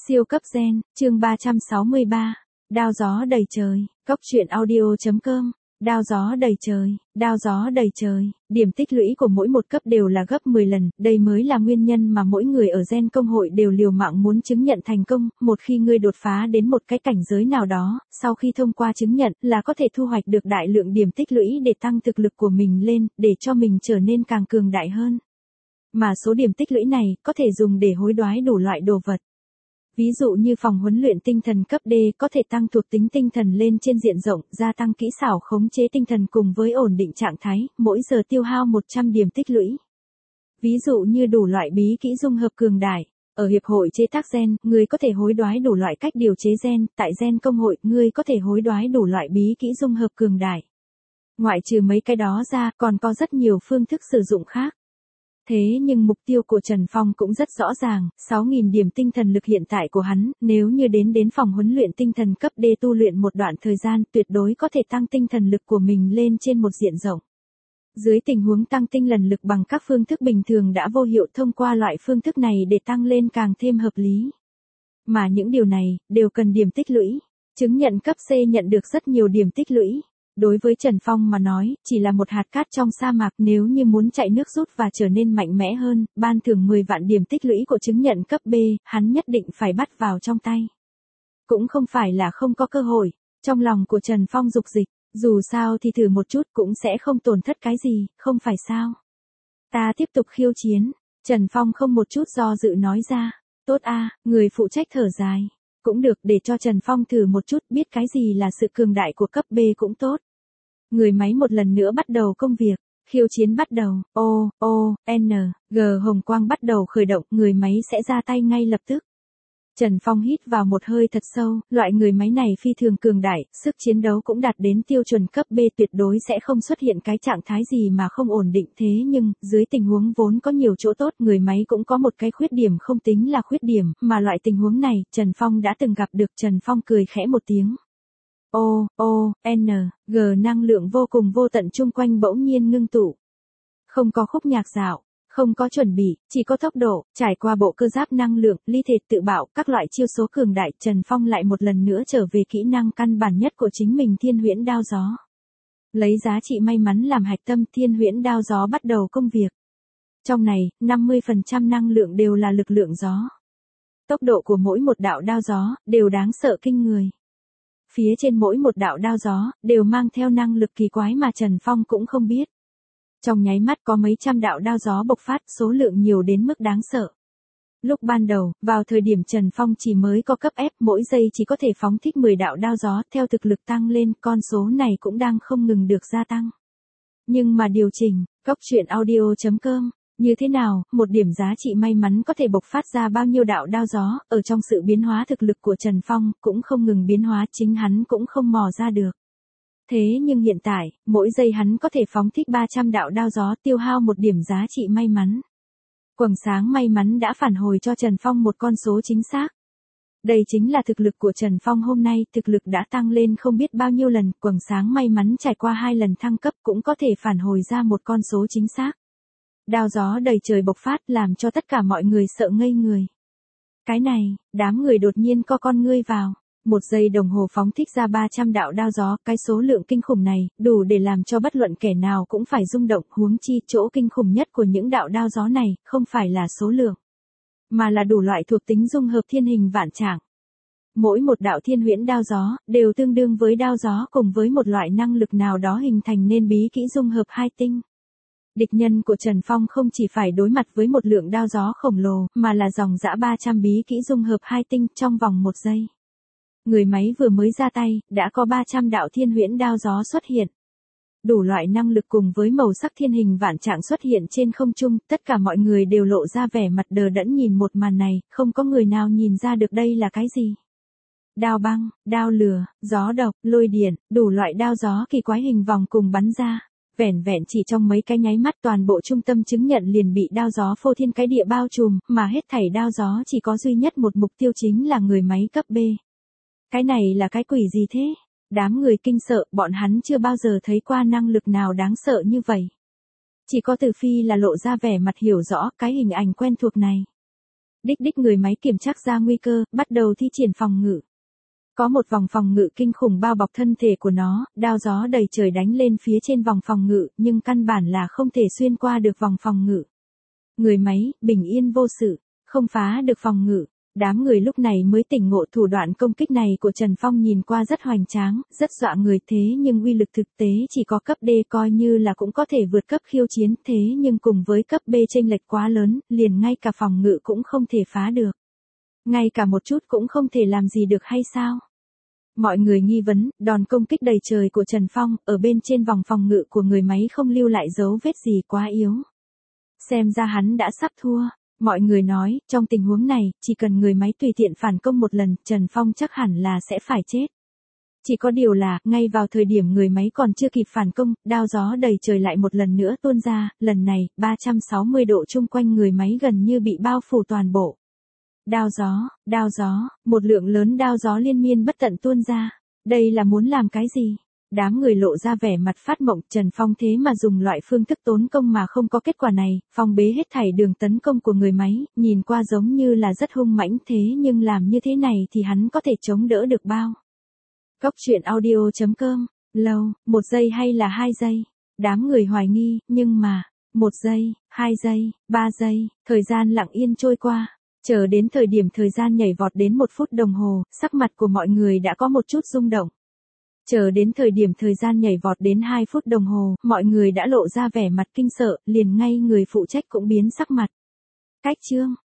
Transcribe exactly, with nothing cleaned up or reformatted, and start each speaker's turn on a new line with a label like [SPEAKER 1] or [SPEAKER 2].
[SPEAKER 1] Siêu cấp gen, chương ba trăm sáu mươi ba, đao gió đầy trời, cốc truyện audio chấm com, đao gió đầy trời, đao gió đầy trời, điểm tích lũy của mỗi một cấp đều là gấp mười lần, đây mới là nguyên nhân mà mỗi người ở gen công hội đều liều mạng muốn chứng nhận thành công, một khi ngươi đột phá đến một cái cảnh giới nào đó, sau khi thông qua chứng nhận là có thể thu hoạch được đại lượng điểm tích lũy để tăng thực lực của mình lên, để cho mình trở nên càng cường đại hơn. Mà số điểm tích lũy này có thể dùng để hối đoái đủ loại đồ vật. Ví dụ như phòng huấn luyện tinh thần cấp D có thể tăng thuộc tính tinh thần lên trên diện rộng, gia tăng kỹ xảo khống chế tinh thần cùng với ổn định trạng thái, mỗi giờ tiêu hao một trăm điểm tích lũy. Ví dụ như đủ loại bí kỹ dung hợp cường đại. Ở hiệp hội chế tác gen, người có thể hối đoái đủ loại cách điều chế gen, tại gen công hội, người có thể hối đoái đủ loại bí kỹ dung hợp cường đại. Ngoại trừ mấy cái đó ra, còn có rất nhiều phương thức sử dụng khác. Thế nhưng mục tiêu của Trần Phong cũng rất rõ ràng, sáu nghìn điểm tinh thần lực hiện tại của hắn, nếu như đến đến phòng huấn luyện tinh thần cấp D tu luyện một đoạn thời gian tuyệt đối có thể tăng tinh thần lực của mình lên trên một diện rộng. Dưới tình huống tăng tinh lần lực bằng các phương thức bình thường đã vô hiệu, thông qua loại phương thức này để tăng lên càng thêm hợp lý. Mà những điều này, đều cần điểm tích lũy. Chứng nhận cấp C nhận được rất nhiều điểm tích lũy. Đối với Trần Phong mà nói, chỉ là một hạt cát trong sa mạc, nếu như muốn chạy nước rút và trở nên mạnh mẽ hơn, ban thưởng mười vạn điểm tích lũy của chứng nhận cấp B, hắn nhất định phải bắt vào trong tay. Cũng không phải là không có cơ hội, trong lòng của Trần Phong dục dịch, dù sao thì thử một chút cũng sẽ không tổn thất cái gì, không phải sao. Ta tiếp tục khiêu chiến, Trần Phong không một chút do dự nói ra, tốt a, người phụ trách thở dài. Cũng được, để cho Trần Phong thử một chút, biết cái gì là sự cường đại của cấp B cũng tốt. Người máy một lần nữa bắt đầu công việc, khiêu chiến bắt đầu, O, O, N, G hồng quang bắt đầu khởi động, người máy sẽ ra tay ngay lập tức. Trần Phong hít vào một hơi thật sâu, loại người máy này phi thường cường đại, sức chiến đấu cũng đạt đến tiêu chuẩn cấp B, tuyệt đối sẽ không xuất hiện cái trạng thái gì mà không ổn định. Thế nhưng, dưới tình huống vốn có nhiều chỗ tốt, người máy cũng có một cái khuyết điểm không tính là khuyết điểm, mà loại tình huống này, Trần Phong đã từng gặp được. Trần Phong cười khẽ một tiếng. O, O, N, G năng lượng vô cùng vô tận chung quanh bỗng nhiên ngưng tụ. Không có khúc nhạc dạo. Không có chuẩn bị, chỉ có tốc độ, trải qua bộ cơ giáp năng lượng, ly thể tự bạo, các loại chiêu số cường đại, Trần Phong lại một lần nữa trở về kỹ năng căn bản nhất của chính mình, Thiên Huyễn Đao Gió. Lấy giá trị may mắn làm hạch tâm, Thiên Huyễn Đao Gió bắt đầu công việc. Trong này, năm mươi phần trăm năng lượng đều là lực lượng gió. Tốc độ của mỗi một đạo đao gió, đều đáng sợ kinh người. Phía trên mỗi một đạo đao gió, đều mang theo năng lực kỳ quái mà Trần Phong cũng không biết. Trong nháy mắt có mấy trăm đạo đao gió bộc phát, số lượng nhiều đến mức đáng sợ. Lúc ban đầu, vào thời điểm Trần Phong chỉ mới có cấp F, mỗi giây chỉ có thể phóng thích mười đạo đao gió, theo thực lực tăng lên, con số này cũng đang không ngừng được gia tăng. Nhưng mà điều chỉnh, cốc truyện audio chấm com, như thế nào, một điểm giá trị may mắn có thể bộc phát ra bao nhiêu đạo đao gió, ở trong sự biến hóa thực lực của Trần Phong, cũng không ngừng biến hóa, chính hắn cũng không mò ra được. Thế nhưng hiện tại, mỗi giây hắn có thể phóng thích ba trăm đạo đao gió, tiêu hao một điểm giá trị may mắn. Quầng sáng may mắn đã phản hồi cho Trần Phong một con số chính xác. Đây chính là thực lực của Trần Phong hôm nay, thực lực đã tăng lên không biết bao nhiêu lần, quầng sáng may mắn trải qua hai lần thăng cấp cũng có thể phản hồi ra một con số chính xác. Đao gió đầy trời bộc phát làm cho tất cả mọi người sợ ngây người. Cái này, đám người đột nhiên co con ngươi vào. Một giây đồng hồ phóng thích ra ba trăm đạo đao gió, cái số lượng kinh khủng này, đủ để làm cho bất luận kẻ nào cũng phải rung động, huống chi chỗ kinh khủng nhất của những đạo đao gió này, không phải là số lượng, mà là đủ loại thuộc tính dung hợp thiên hình vạn trạng. Mỗi một đạo thiên huyễn đao gió, đều tương đương với đao gió cùng với một loại năng lực nào đó hình thành nên bí kỹ dung hợp hai tinh. Địch nhân của Trần Phong không chỉ phải đối mặt với một lượng đao gió khổng lồ, mà là dòng dã ba trăm bí kỹ dung hợp hai tinh trong vòng một giây. Người máy vừa mới ra tay, đã có ba trăm đạo thiên huyễn đao gió xuất hiện. Đủ loại năng lực cùng với màu sắc thiên hình vạn trạng xuất hiện trên không trung, tất cả mọi người đều lộ ra vẻ mặt đờ đẫn nhìn một màn này, không có người nào nhìn ra được đây là cái gì. Đao băng, đao lửa, gió độc, lôi điện, đủ loại đao gió kỳ quái hình vòng cùng bắn ra. Vẻn vẹn chỉ trong mấy cái nháy mắt toàn bộ trung tâm chứng nhận liền bị đao gió phô thiên cái địa bao trùm, mà hết thảy đao gió chỉ có duy nhất một mục tiêu chính là người máy cấp B. Cái này là cái quỷ gì thế? Đám người kinh sợ, bọn hắn chưa bao giờ thấy qua năng lực nào đáng sợ như vậy. Chỉ có Từ Phi là lộ ra vẻ mặt hiểu rõ cái hình ảnh quen thuộc này. Đích đích người máy kiểm tra ra nguy cơ, bắt đầu thi triển phòng ngự. Có một vòng phòng ngự kinh khủng bao bọc thân thể của nó, đao gió đầy trời đánh lên phía trên vòng phòng ngự, nhưng căn bản là không thể xuyên qua được vòng phòng ngự. Người máy, bình yên vô sự, không phá được phòng ngự. Đám người lúc này mới tỉnh ngộ thủ đoạn công kích này của Trần Phong nhìn qua rất hoành tráng, rất dọa người thế nhưng uy lực thực tế chỉ có cấp D coi như là cũng có thể vượt cấp khiêu chiến thế nhưng cùng với cấp B chênh lệch quá lớn, liền ngay cả phòng ngự cũng không thể phá được. Ngay cả một chút cũng không thể làm gì được hay sao? Mọi người nghi vấn, đòn công kích đầy trời của Trần Phong, ở bên trên vòng phòng ngự của người máy không lưu lại dấu vết gì quá yếu. Xem ra hắn đã sắp thua. Mọi người nói, trong tình huống này, chỉ cần người máy tùy tiện phản công một lần, Trần Phong chắc hẳn là sẽ phải chết. Chỉ có điều là, ngay vào thời điểm người máy còn chưa kịp phản công, đao gió đầy trời lại một lần nữa tuôn ra, lần này, ba trăm sáu mươi độ chung quanh người máy gần như bị bao phủ toàn bộ. Đao gió, đao gió, một lượng lớn đao gió liên miên bất tận tuôn ra. Đây là muốn làm cái gì? Đám người lộ ra vẻ mặt phát mộng, Trần Phong thế mà dùng loại phương thức tốn công mà không có kết quả này, phong bế hết thảy đường tấn công của người máy, nhìn qua giống như là rất hung mãnh thế nhưng làm như thế này thì hắn có thể chống đỡ được bao. Cốc truyện audio chấm com, lâu, một giây hay là hai giây? Đám người hoài nghi, nhưng mà, một giây, hai giây, ba giây, thời gian lặng yên trôi qua. Chờ đến thời điểm thời gian nhảy vọt đến một phút đồng hồ, sắc mặt của mọi người đã có một chút rung động. Chờ đến thời điểm thời gian nhảy vọt đến hai phút đồng hồ, mọi người đã lộ ra vẻ mặt kinh sợ, liền ngay người phụ trách cũng biến sắc mặt. Cách chương